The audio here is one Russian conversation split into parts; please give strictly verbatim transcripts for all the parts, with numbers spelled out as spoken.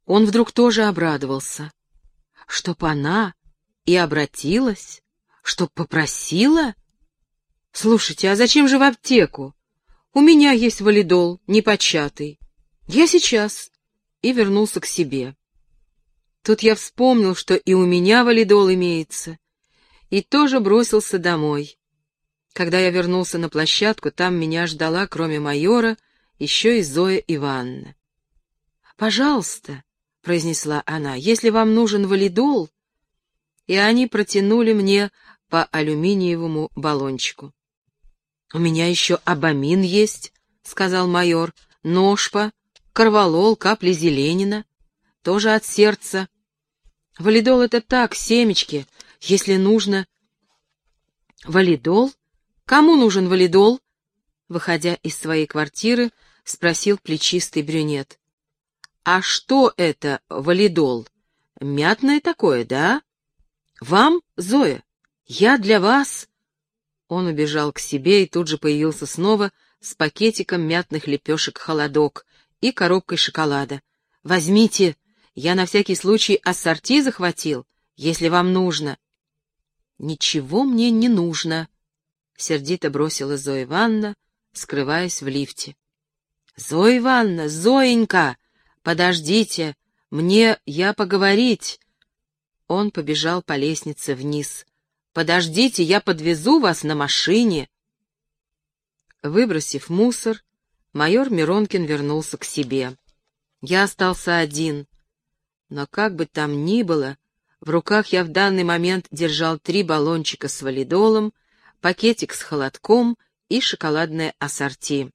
Он вдруг тоже обрадовался. Чтоб она и обратилась, чтоб попросила? Слушайте, а зачем же в аптеку? У меня есть валидол, непочатый. Я сейчас. И вернулся к себе. Тут я вспомнил, что и у меня валидол имеется, и тоже бросился домой. Когда я вернулся на площадку, там меня ждала, кроме майора, еще и Зоя Ивановна. «Пожалуйста», — произнесла она, — «если вам нужен валидол». И они протянули мне по алюминиевому баллончику. «У меня еще абамин есть», — сказал майор, — «ношпа, корвалол, капли зеленина, тоже от сердца. Валидол — это так, семечки, если нужно». «Валидол? Кому нужен валидол?» Выходя из своей квартиры, спросил плечистый брюнет. «А что это валидол? Мятное такое, да? Вам, Зоя? Я для вас?» Он убежал к себе и тут же появился снова с пакетиком мятных лепешек «Холодок» и коробкой шоколада. «Возьмите, я на всякий случай ассорти захватил, если вам нужно». «Ничего мне не нужно», — сердито бросила Зоя Ивановна, скрываясь в лифте. «Зоя Ивановна, Зоенька, подождите, мне я поговорить». Он побежал по лестнице вниз. «Подождите, я подвезу вас на машине». Выбросив мусор, майор Миронкин вернулся к себе. Я остался один. Но как бы там ни было, в руках я в данный момент держал три баллончика с валидолом, пакетик с холодком и шоколадное ассорти.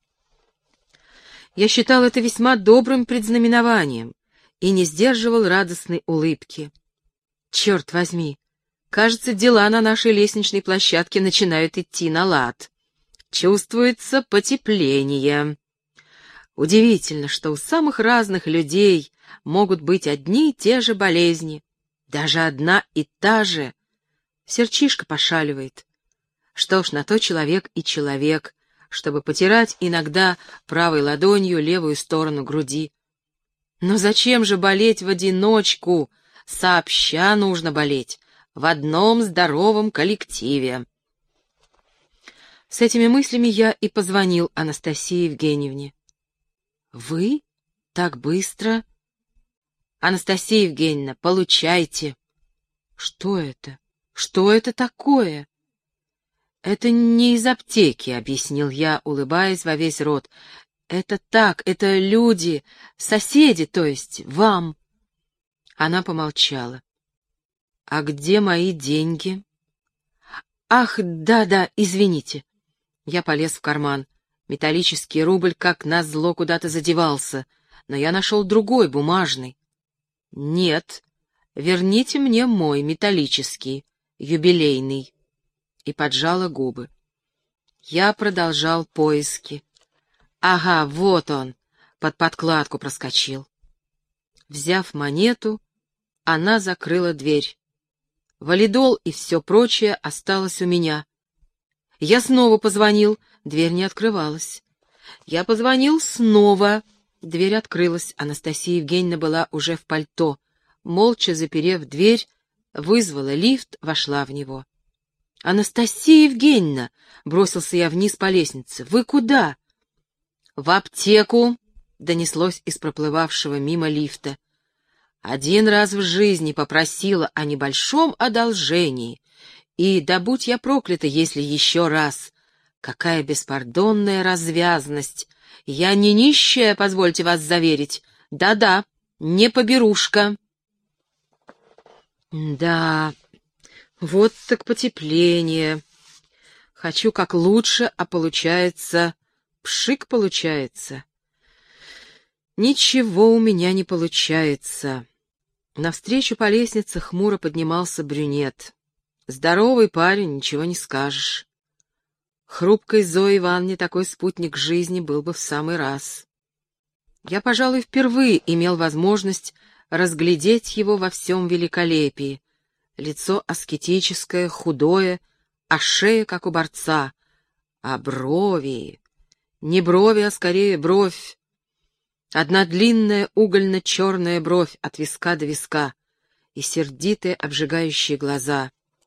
Я считал это весьма добрым предзнаменованием и не сдерживал радостной улыбки. Черт возьми, кажется, дела на нашей лестничной площадке начинают идти на лад. Чувствуется потепление. Удивительно, что у самых разных людей могут быть одни и те же болезни, даже одна и та же. Сердчишко пошаливает. Что ж, на то человек и человек, чтобы потирать иногда правой ладонью левую сторону груди. Но зачем же болеть в одиночку? Сообща нужно болеть, в одном здоровом коллективе. С этими мыслями я и позвонил Анастасии Евгеньевне. «Вы? Так быстро?» «Анастасия Евгеньевна, получайте». «Что это? Что это такое?» «Это не из аптеки», — объяснил я, улыбаясь во весь рот. «Это так, это люди, соседи, то есть, вам». Она помолчала. «А где мои деньги?» «Ах, да-да, извините». Я полез в карман. Металлический рубль как назло куда-то задевался, но я нашел другой, бумажный. «Нет, верните мне мой металлический, юбилейный». И поджала губы. Я продолжал поиски. Ага, вот он, под подкладку проскочил. Взяв монету, она закрыла дверь. Валидол и все прочее осталось у меня. Я снова позвонил, дверь не открывалась. Я позвонил снова, дверь открылась. Анастасия Евгеньевна была уже в пальто. Молча заперев дверь, вызвала лифт, вошла в него. «Анастасия Евгеньевна!» — бросился я вниз по лестнице. «Вы куда?» «В аптеку!» — донеслось из проплывавшего мимо лифта. Один раз в жизни попросила о небольшом одолжении, и, да будь я проклята, если еще раз. Какая беспардонная развязность! Я не нищая, позвольте вас заверить. Да-да, не поберушка. Да, вот так потепление. Хочу как лучше, а получается... Пшик получается. Ничего у меня не получается. Навстречу по лестнице хмуро поднимался брюнет. Здоровый парень, ничего не скажешь. Хрупкой Зое Ивановне такой спутник жизни был бы в самый раз. Я, пожалуй, впервые имел возможность разглядеть его во всем великолепии. Лицо аскетическое, худое, а шея, как у борца. А брови... Не брови, а скорее бровь. Одна длинная угольно-черная бровь от виска до виска и сердитые обжигающие глаза.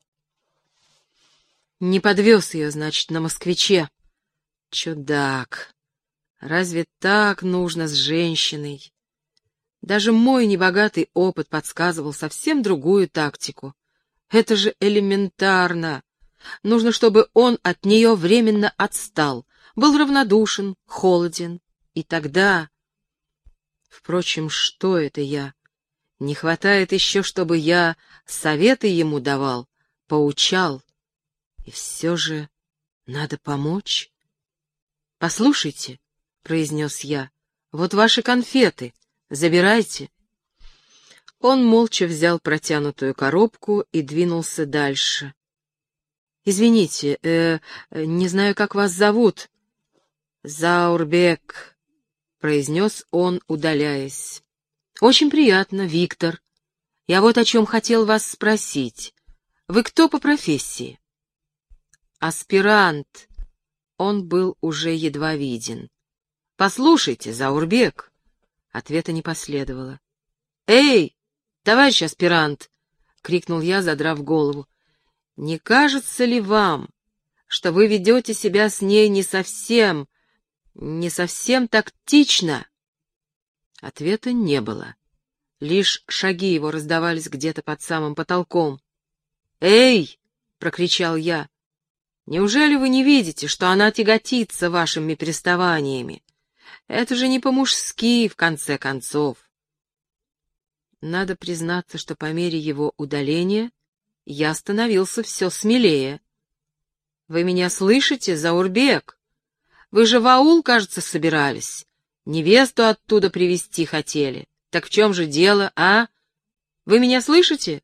Не подвез ее, значит, на москвиче. Чудак! Разве так нужно с женщиной? Даже мой небогатый опыт подсказывал совсем другую тактику. Это же элементарно. Нужно, чтобы он от нее временно отстал, был равнодушен, холоден. И тогда... Впрочем, что это я? Не хватает еще, чтобы я советы ему давал, поучал. И все же надо помочь. «Послушайте», — произнес я, — «вот ваши конфеты, забирайте». Он молча взял протянутую коробку и двинулся дальше. «Извините, э, не знаю, как вас зовут». «Заурбек», — произнес он, удаляясь. «Очень приятно, Виктор. Я вот о чем хотел вас спросить. Вы кто по профессии?» «Аспирант». Он был уже едва виден. «Послушайте, Заурбек». Ответа не последовало. «Эй, товарищ аспирант!» — крикнул я, задрав голову. «Не кажется ли вам, что вы ведете себя с ней не совсем, не совсем тактично?» Ответа не было. Лишь шаги его раздавались где-то под самым потолком. «Эй!» — прокричал я. «Неужели вы не видите, что она тяготится вашими приставаниями? Это же не по-мужски, в конце концов». Надо признаться, что по мере его удаления я становился все смелее. «Вы меня слышите, Заурбек? Вы же в аул, кажется, собирались. Невесту оттуда привезти хотели. Так в чем же дело, а? Вы меня слышите?»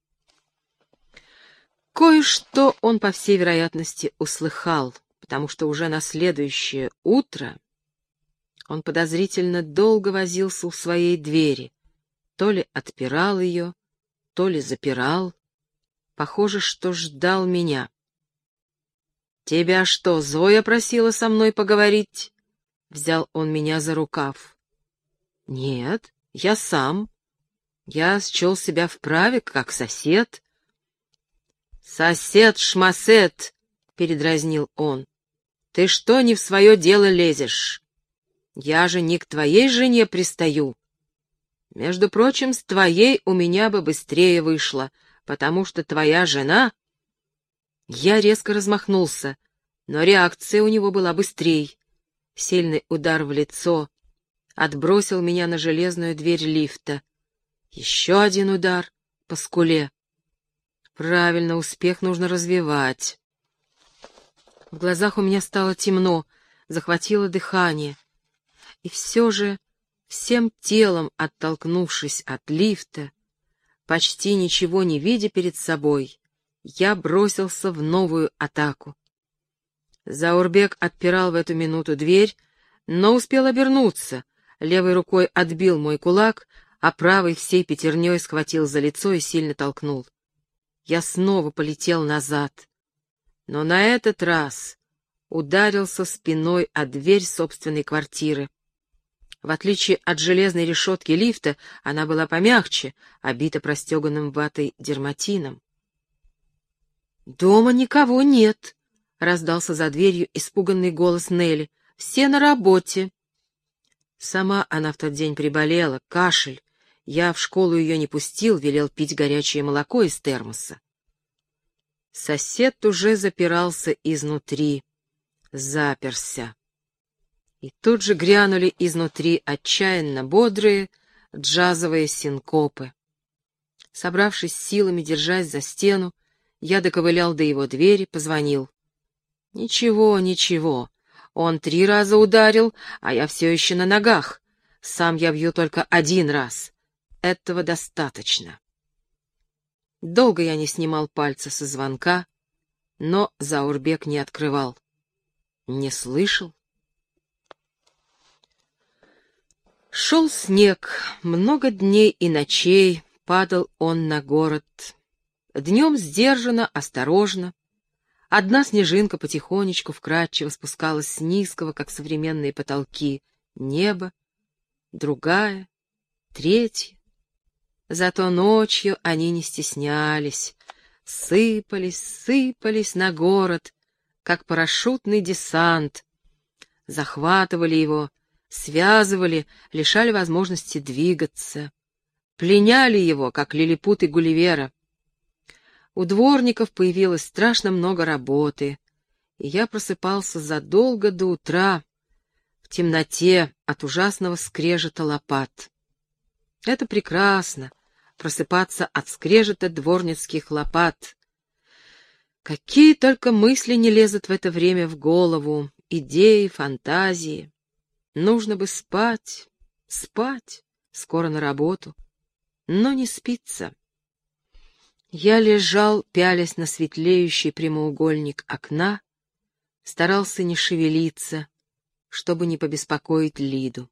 Кое-что он, по всей вероятности, услыхал, потому что уже на следующее утро он подозрительно долго возился у своей двери, то ли отпирал ее, то ли запирал. Похоже, что ждал меня. «Тебя что, Зоя просила со мной поговорить?» Взял он меня за рукав. «Нет, я сам. Я счел себя вправе, как сосед». «Сосед-шмасет!» — передразнил он. «Ты что не в свое дело лезешь? Я же не к твоей жене пристаю. Между прочим, с твоей у меня бы быстрее вышло, потому что твоя жена...» Я резко размахнулся, но реакция у него была быстрей. Сильный удар в лицо отбросил меня на железную дверь лифта. Еще один удар по скуле. Правильно, успех нужно развивать. В глазах у меня стало темно, захватило дыхание. И все же, всем телом оттолкнувшись от лифта, почти ничего не видя перед собой, я бросился в новую атаку. Заурбек отпирал в эту минуту дверь, но успел обернуться, левой рукой отбил мой кулак, а правой всей пятерней схватил за лицо и сильно толкнул. Я снова полетел назад, но на этот раз ударился спиной о дверь собственной квартиры. В отличие от железной решетки лифта, она была помягче, обита простеганным ватой дерматином. «Дома никого нет», — раздался за дверью испуганный голос Нелли. «Все на работе». Сама она в тот день приболела, кашель. Я в школу ее не пустил, велел пить горячее молоко из термоса. Сосед уже запирался изнутри, заперся. И тут же грянули изнутри отчаянно бодрые джазовые синкопы. Собравшись силами, держась за стену, я доковылял до его двери, позвонил. Ничего, ничего, он три раза ударил, а я все еще на ногах. Сам я бью только один раз. Этого достаточно. Долго я не снимал пальца со звонка, но Заурбек не открывал. Не слышал. Шел снег, много дней и ночей падал он на город. Днем сдержанно, осторожно. Одна снежинка потихонечку, вкрадчиво спускалась с низкого, как современные потолки, неба. другая, третья. Зато ночью они не стеснялись, сыпались, сыпались на город, как парашютный десант, захватывали его, связывали, лишали возможности двигаться, пленяли его, как лилипуты Гулливера. У дворников появилось страшно много работы, и я просыпался задолго до утра, в темноте от ужасного скрежета лопат. Это прекрасно — просыпаться от скрежета дворницких лопат. Какие только мысли не лезут в это время в голову, идеи, фантазии. Нужно бы спать, спать, скоро на работу, но не спится. Я лежал, пялясь на светлеющий прямоугольник окна, старался не шевелиться, чтобы не побеспокоить Лиду.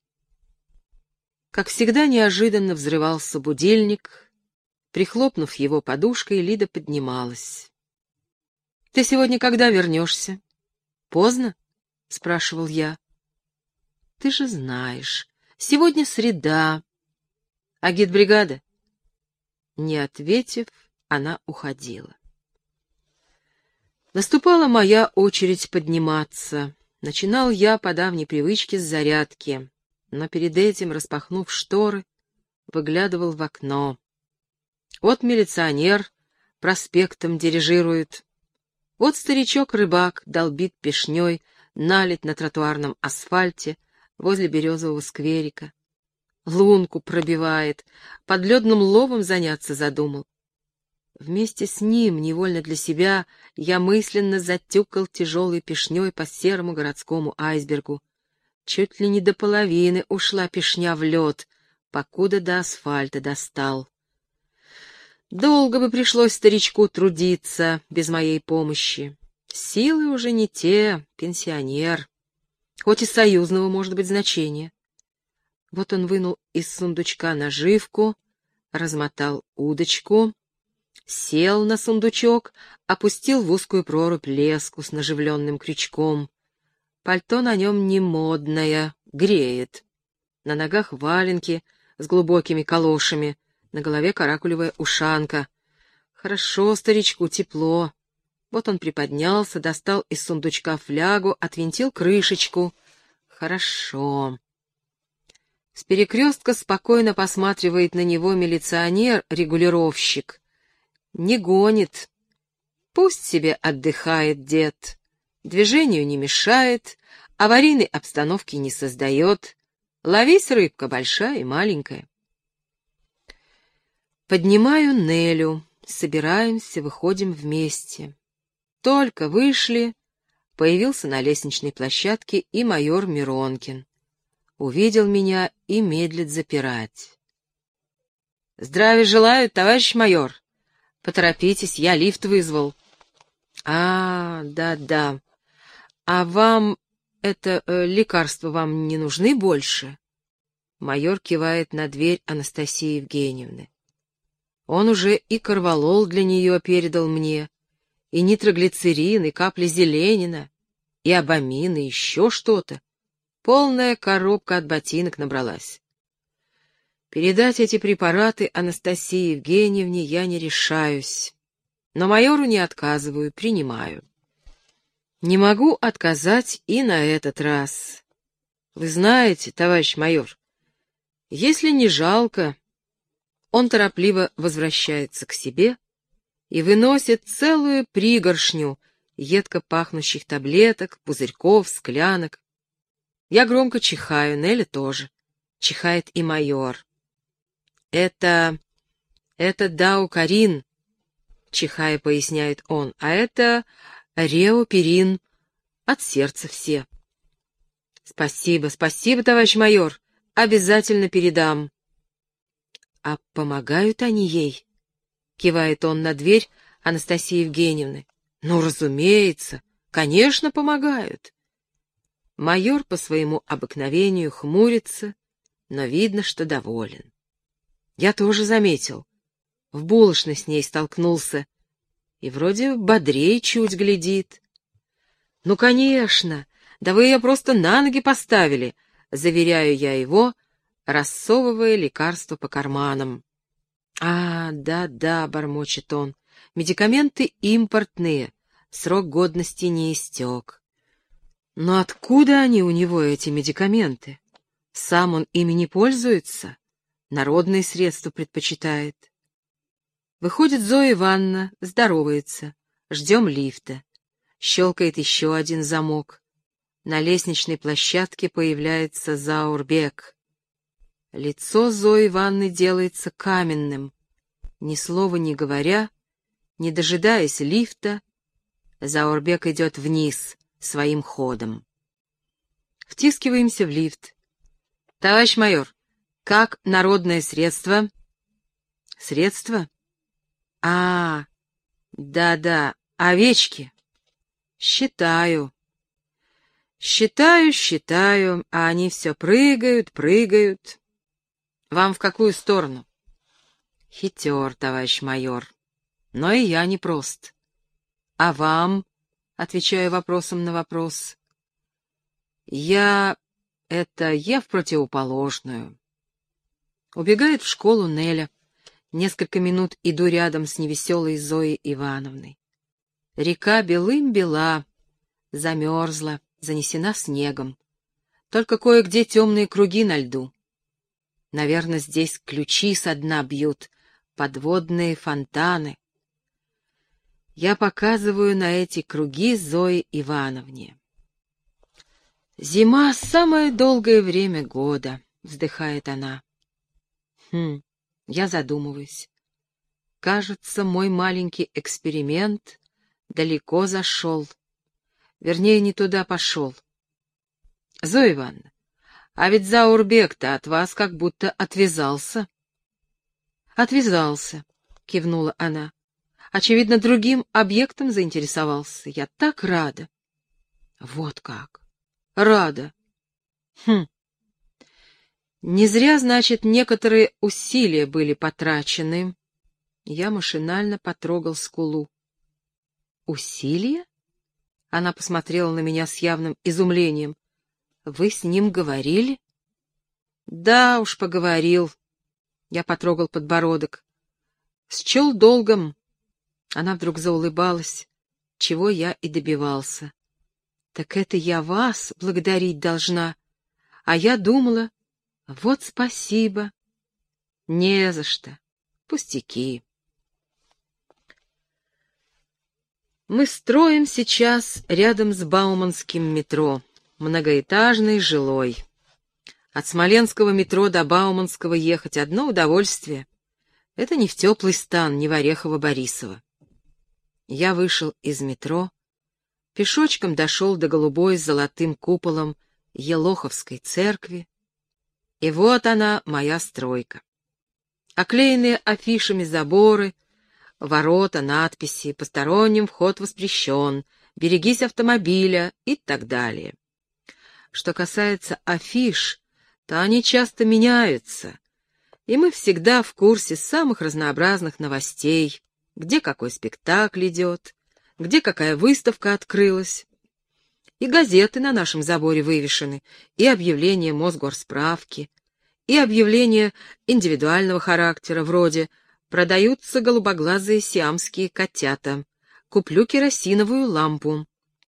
Как всегда, неожиданно взрывался будильник. Прихлопнув его подушкой, Лида поднималась. — Ты сегодня когда вернешься? — Поздно? — спрашивал я. — Ты же знаешь, сегодня среда. — А гидбригада? Не ответив, она уходила. Наступала моя очередь подниматься. Начинал я по давней привычке с зарядки, но перед этим, распахнув шторы, выглядывал в окно. Вот милиционер проспектом дирижирует. Вот старичок-рыбак долбит пешней наледь на тротуарном асфальте возле березового скверика. Лунку пробивает, подледным ловом заняться задумал. Вместе с ним, невольно для себя, я мысленно затюкал тяжелой пешней по серому городскому айсбергу. Чуть ли не до половины ушла пешня в лед, покуда до асфальта достал. Долго бы пришлось старичку трудиться без моей помощи. Силы уже не те, пенсионер. Хоть и союзного может быть значение. Вот он вынул из сундучка наживку, размотал удочку, сел на сундучок, опустил в узкую прорубь леску с наживленным крючком. Пальто на нем не модное, греет. На ногах валенки с глубокими калошами, на голове каракулевая ушанка. Хорошо старичку, тепло. Вот он приподнялся, достал из сундучка флягу, отвинтил крышечку. Хорошо. С перекрестка спокойно посматривает на него милиционер-регулировщик. Не гонит. Пусть себе отдыхает дед. Движению не мешает, аварийной обстановки не создает. Ловись, рыбка, большая и маленькая. Поднимаю Нелю, собираемся, выходим вместе. Только вышли, появился на лестничной площадке и майор Миронкин. Увидел меня и медлит запирать. — Здравия желаю, товарищ майор. Поторопитесь, я лифт вызвал. — А, да-да. А вам это э, лекарства вам не нужны больше? Майор кивает на дверь Анастасии Евгеньевны. Он уже и корвалол для нее передал мне, и нитроглицерин, и капли зеленина, и абамин, и еще что-то. Полная коробка от ботинок набралась. Передать эти препараты Анастасии Евгеньевне я не решаюсь, но майору не отказываю, принимаю. Не могу отказать и на этот раз. Вы знаете, товарищ майор, если не жалко... Он торопливо возвращается к себе и выносит целую пригоршню едко пахнущих таблеток, пузырьков, склянок. Я громко чихаю, Неля тоже. Чихает и майор. Это... это даукарин, чихая поясняет он, а это реоперин. От сердца все. Спасибо, спасибо, товарищ майор. Обязательно передам. А помогают они ей? Кивает он на дверь Анастасии Евгеньевны. Ну, разумеется, конечно, помогают. Майор по своему обыкновению хмурится, но видно, что доволен. Я тоже заметил. В булочной с ней столкнулся. И вроде бодрее чуть глядит. Ну, конечно, да вы ее просто на ноги поставили, заверяю я его, рассовывая лекарства по карманам. «А, да-да», — бормочет он, — «медикаменты импортные, срок годности не истек». Но откуда они у него, эти медикаменты? Сам он ими не пользуется, народные средства предпочитает. Выходит Зоя Ивановна, здоровается, ждем лифта. Щелкает еще один замок. На лестничной площадке появляется Заурбек. Лицо Зои Ивановны делается каменным. Ни слова не говоря, не дожидаясь лифта, Заурбек идет вниз своим ходом. Втискиваемся в лифт. «Товарищ майор, как народное средство?» «Средство? А, да-да, овечки. Считаю. Считаю, считаю, а они все прыгают, прыгают. Вам в какую сторону?» «Хитер, товарищ майор. Но и я не прост. А вам?» — отвечаю вопросом на вопрос. «Я... это я в противоположную». Убегает в школу Неля. Несколько минут иду рядом с невеселой Зоей Ивановной. Река белым-бела, замерзла, занесена снегом. Только кое-где темные круги на льду. Наверное, здесь ключи со дна бьют, подводные фонтаны. Я показываю на эти круги Зое Ивановне. «Зима — самое долгое время года», — вздыхает она. Хм, я задумываюсь. Кажется, мой маленький эксперимент далеко зашел. Вернее, не туда пошел. Зоя Ивановна, а ведь Заурбек-то от вас как будто отвязался. Отвязался, кивнула она. Очевидно, другим объектом заинтересовался. Я так рада. Вот как. Рада. Хм. Не зря, значит, некоторые усилия были потрачены. Я машинально потрогал скулу. Усилия? Она посмотрела на меня с явным изумлением. Вы с ним говорили? Да уж, поговорил. Я потрогал подбородок. Счел долгом. Она вдруг заулыбалась, чего я и добивался. Так это я вас благодарить должна, а я думала, вот спасибо. Не за что. Пустяки. Мы строим сейчас рядом с Бауманским метро, многоэтажный, жилой. От Смоленского метро до Бауманского ехать одно удовольствие. Это не в теплый стан, не в Орехово-Борисово. Я вышел из метро, пешочком дошел до голубой с золотым куполом Елоховской церкви, и вот она, моя стройка. Оклеенные афишами заборы, ворота, надписи «Посторонним вход воспрещен», «Берегись автомобиля» и так далее. Что касается афиш, то они часто меняются, и мы всегда в курсе самых разнообразных новостей, где какой спектакль идет, где какая выставка открылась. И газеты на нашем заборе вывешены, и объявления Мосгорсправки, и объявления индивидуального характера, вроде «Продаются голубоглазые сиамские котята», «Куплю керосиновую лампу».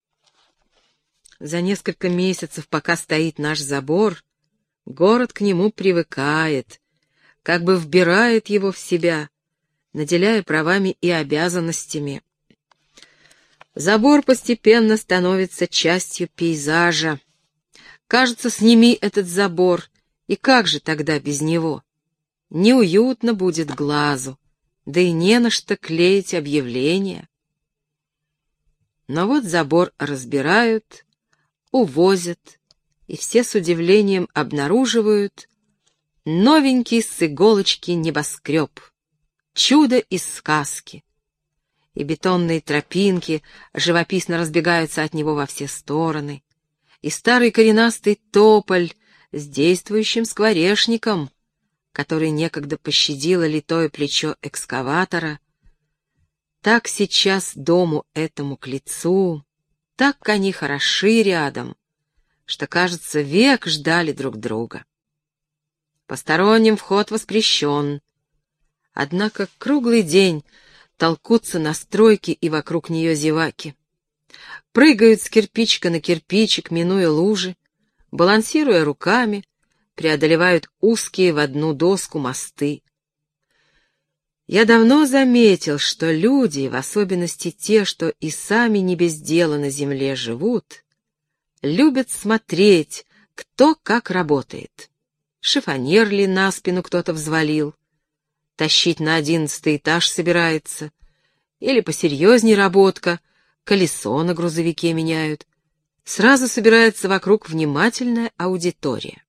За несколько месяцев, пока стоит наш забор, город к нему привыкает, как бы вбирает его в себя, наделяя правами и обязанностями. Забор постепенно становится частью пейзажа. Кажется, сними этот забор, и как же тогда без него? Неуютно будет глазу, да и не на что клеить объявления. Но вот забор разбирают, увозят, и все с удивлением обнаруживают новенький с иголочки небоскреб. Чудо из сказки. И бетонные тропинки живописно разбегаются от него во все стороны, и старый коренастый тополь с действующим скворечником, который некогда пощадило литое плечо экскаватора, так сейчас дому этому к лицу, так они хороши рядом, что, кажется, век ждали друг друга. Посторонним вход воспрещен. Однако круглый день толкутся на стройке и вокруг нее зеваки. Прыгают с кирпичика на кирпичик, минуя лужи, балансируя руками, преодолевают узкие в одну доску мосты. Я давно заметил, что люди, в особенности те, что и сами не без дела на земле живут, любят смотреть, кто как работает. Шифонер ли на спину кто-то взвалил, тащить на одиннадцатый этаж собирается, или посерьезней работка, колесо на грузовике меняют. Сразу собирается вокруг внимательная аудитория.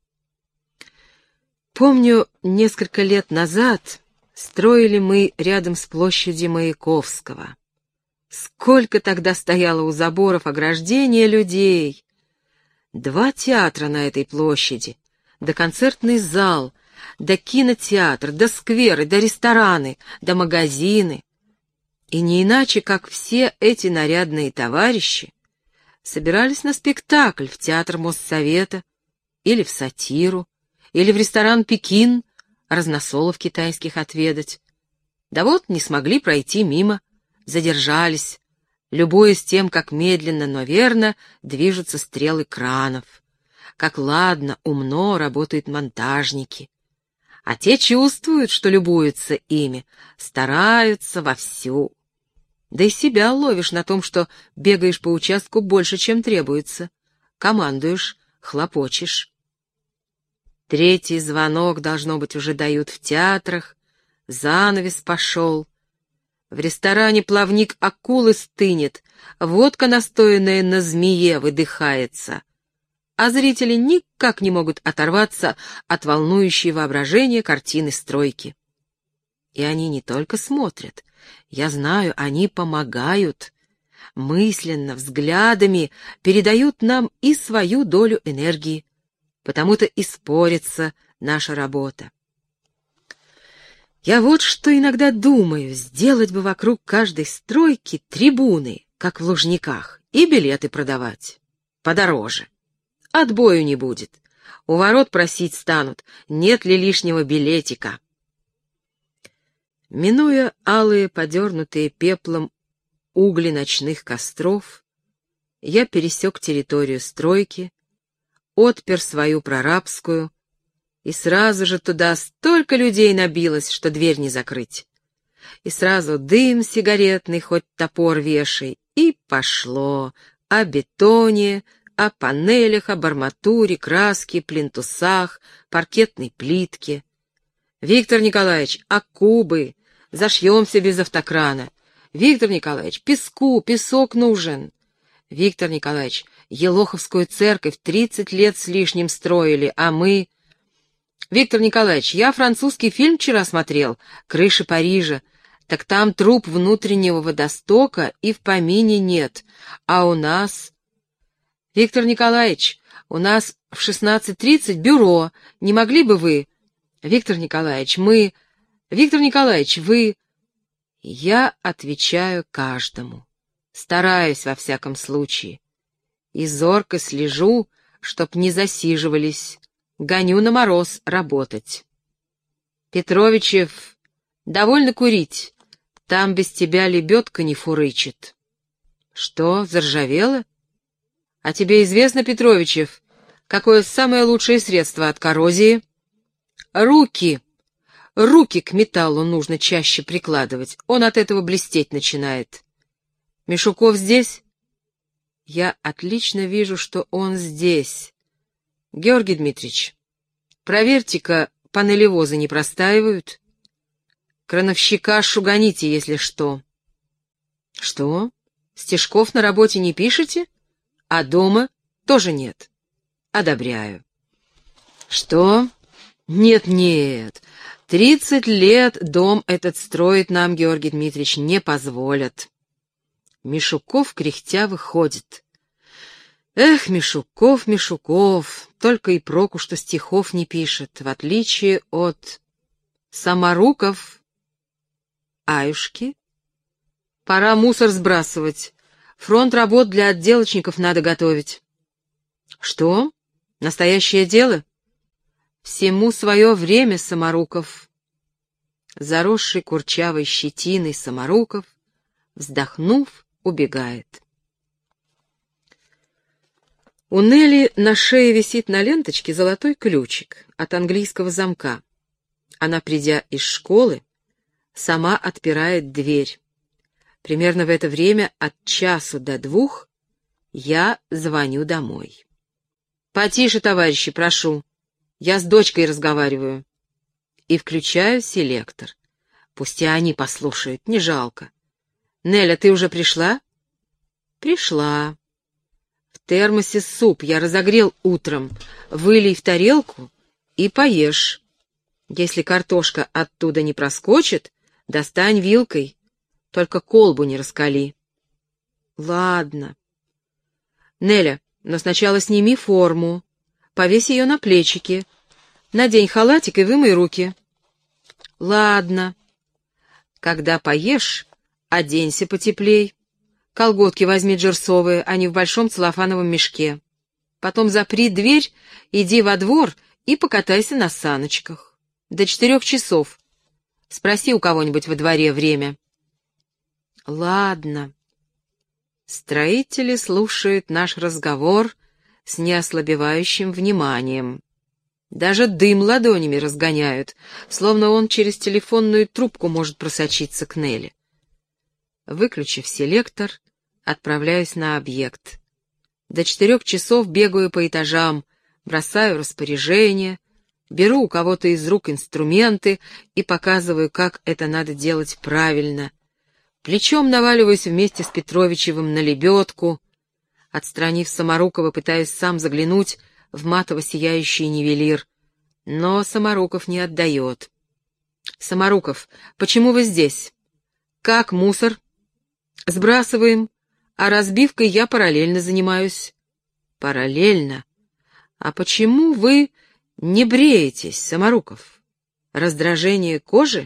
Помню, несколько лет назад строили мы рядом с площадью Маяковского. Сколько тогда стояло у заборов ограждения людей! Два театра на этой площади, да концертный зал, да кинотеатр, да скверы, да рестораны, да магазины. И не иначе, как все эти нарядные товарищи собирались на спектакль в театр Моссовета или в сатиру, или в ресторан «Пекин», разносолов китайских отведать. Да вот не смогли пройти мимо, задержались, любуясь тем, как медленно, но верно движутся стрелы кранов, как ладно, умно работают монтажники. А те чувствуют, что любуются ими, стараются вовсю. Да и себя ловишь на том, что бегаешь по участку больше, чем требуется, командуешь, хлопочешь. Третий звонок, должно быть, уже дают в театрах, занавес пошел. В ресторане плавник акулы стынет, водка, настоянная на змее, выдыхается. А зрители никак не могут оторваться от волнующей воображения картины стройки. И они не только смотрят, я знаю, они помогают, мысленно, взглядами передают нам и свою долю энергии. Потому-то и спорится наша работа. Я вот что иногда думаю, сделать бы вокруг каждой стройки трибуны, как в Лужниках, и билеты продавать. Подороже. Отбою не будет. У ворот просить станут, нет ли лишнего билетика. Минуя алые, подернутые пеплом угли ночных костров, я пересек территорию стройки, отпер свою прорабскую, и сразу же туда столько людей набилось, что дверь не закрыть. И сразу дым сигаретный, хоть топор вешай, и пошло о бетоне, о панелях, об арматуре, краске, плинтусах, паркетной плитке. Виктор Николаевич, а кубы? Зашьемся без автокрана. Виктор Николаевич, песку, песок нужен. Виктор Николаевич, Елоховскую церковь тридцать лет с лишним строили, а мы... Виктор Николаевич, я французский фильм вчера смотрел «Крыши Парижа». Так там труп внутреннего водостока и в помине нет. А у нас... Виктор Николаевич, у нас в шестнадцать тридцать бюро. Не могли бы вы... Виктор Николаевич, мы... Виктор Николаевич, вы... Я отвечаю каждому. Стараюсь во всяком случае. И зорко слежу, чтоб не засиживались. Гоню на мороз работать. Петровичев, довольно курить. Там без тебя лебедка не фурычит. Что, заржавело? А тебе известно, Петровичев, какое самое лучшее средство от коррозии? Руки. Руки к металлу нужно чаще прикладывать. Он от этого блестеть начинает. Мишуков здесь? Я отлично вижу, что он здесь. Георгий Дмитриевич, проверьте-ка, панелевозы не простаивают? Крановщика шуганите, если что. Что? Стишков на работе не пишете? А дома тоже нет. Одобряю. Что? Нет-нет. Тридцать лет дом этот строить нам, Георгий Дмитриевич, не позволят. Мишуков кряхтя выходит. Эх, Мишуков, Мишуков, только и проку, что стихов не пишет, в отличие от Саморуков. Аюшки, пора мусор сбрасывать. Фронт работ для отделочников надо готовить. Что? Настоящее дело? Всему свое время, Саморуков. Заросший курчавой щетиной Саморуков, вздохнув, убегает. У Нелли на шее висит на ленточке золотой ключик от английского замка. Она, придя из школы, сама отпирает дверь. Примерно в это время от часу до двух я звоню домой. «Потише, товарищи, прошу. Я с дочкой разговариваю». И включаю селектор. Пусть и они послушают, не жалко. «Неля, ты уже пришла?» «Пришла. В термосе суп я разогрел утром. Вылей в тарелку и поешь. Если картошка оттуда не проскочит, достань вилкой. Только колбу не раскали». «Ладно». «Неля, но сначала сними форму, повесь ее на плечики, надень халатик и вымой руки». «Ладно». «Когда поешь, оденься потеплей. Колготки возьми джерсовые, они в большом целлофановом мешке. Потом запри дверь, иди во двор и покатайся на саночках. До четырех часов. Спроси у кого-нибудь во дворе время». «Ладно». Строители слушают наш разговор с неослабевающим вниманием. Даже дым ладонями разгоняют, словно он через телефонную трубку может просочиться к Нелли. Выключив селектор, отправляюсь на объект. До четырех часов бегаю по этажам, бросаю распоряжения, беру у кого-то из рук инструменты и показываю, как это надо делать правильно. Плечом наваливаюсь вместе с Петровичевым на лебедку. Отстранив Саморукова, пытаюсь сам заглянуть в матово-сияющий нивелир, но Саморуков не отдает. «Саморуков, почему вы здесь? Как мусор?» «Сбрасываем, а разбивкой я параллельно занимаюсь». «Параллельно? А почему вы не бреетесь, Саморуков? Раздражение кожи?»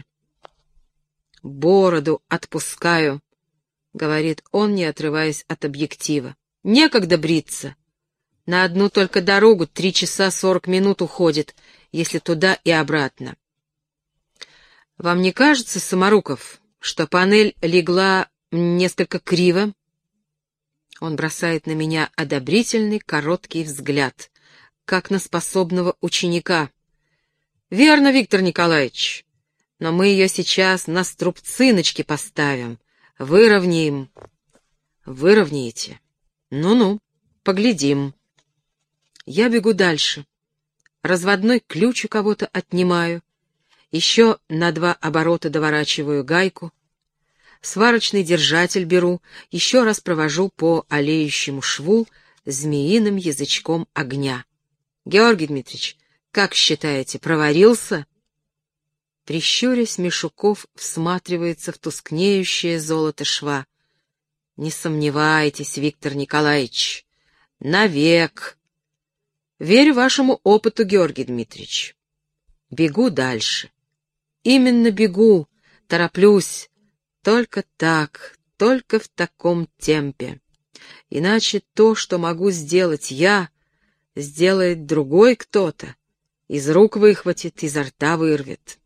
«Бороду отпускаю», — говорит он, не отрываясь от объектива. «Некогда бриться. На одну только дорогу три часа сорок минут уходит, если туда и обратно». «Вам не кажется, Саморуков, что панель легла несколько криво?» Он бросает на меня одобрительный короткий взгляд, как на способного ученика. «Верно, Виктор Николаевич. Но мы ее сейчас на струбциночки поставим, выровняем». «Выровняете? Ну-ну, поглядим». Я бегу дальше. Разводной ключ у кого-то отнимаю, еще на два оборота доворачиваю гайку, сварочный держатель беру, еще раз провожу по олеющему шву змеиным язычком огня. «Георгий Дмитриевич, как считаете, проварился?» Прищурясь, Мишуков всматривается в тускнеющее золото шва. «Не сомневайтесь, Виктор Николаевич, навек. Верю вашему опыту, Георгий Дмитриевич. Бегу дальше. Именно бегу, тороплюсь. Только так, только в таком темпе. Иначе то, что могу сделать я, сделает другой кто-то. Из рук выхватит, изо рта вырвет».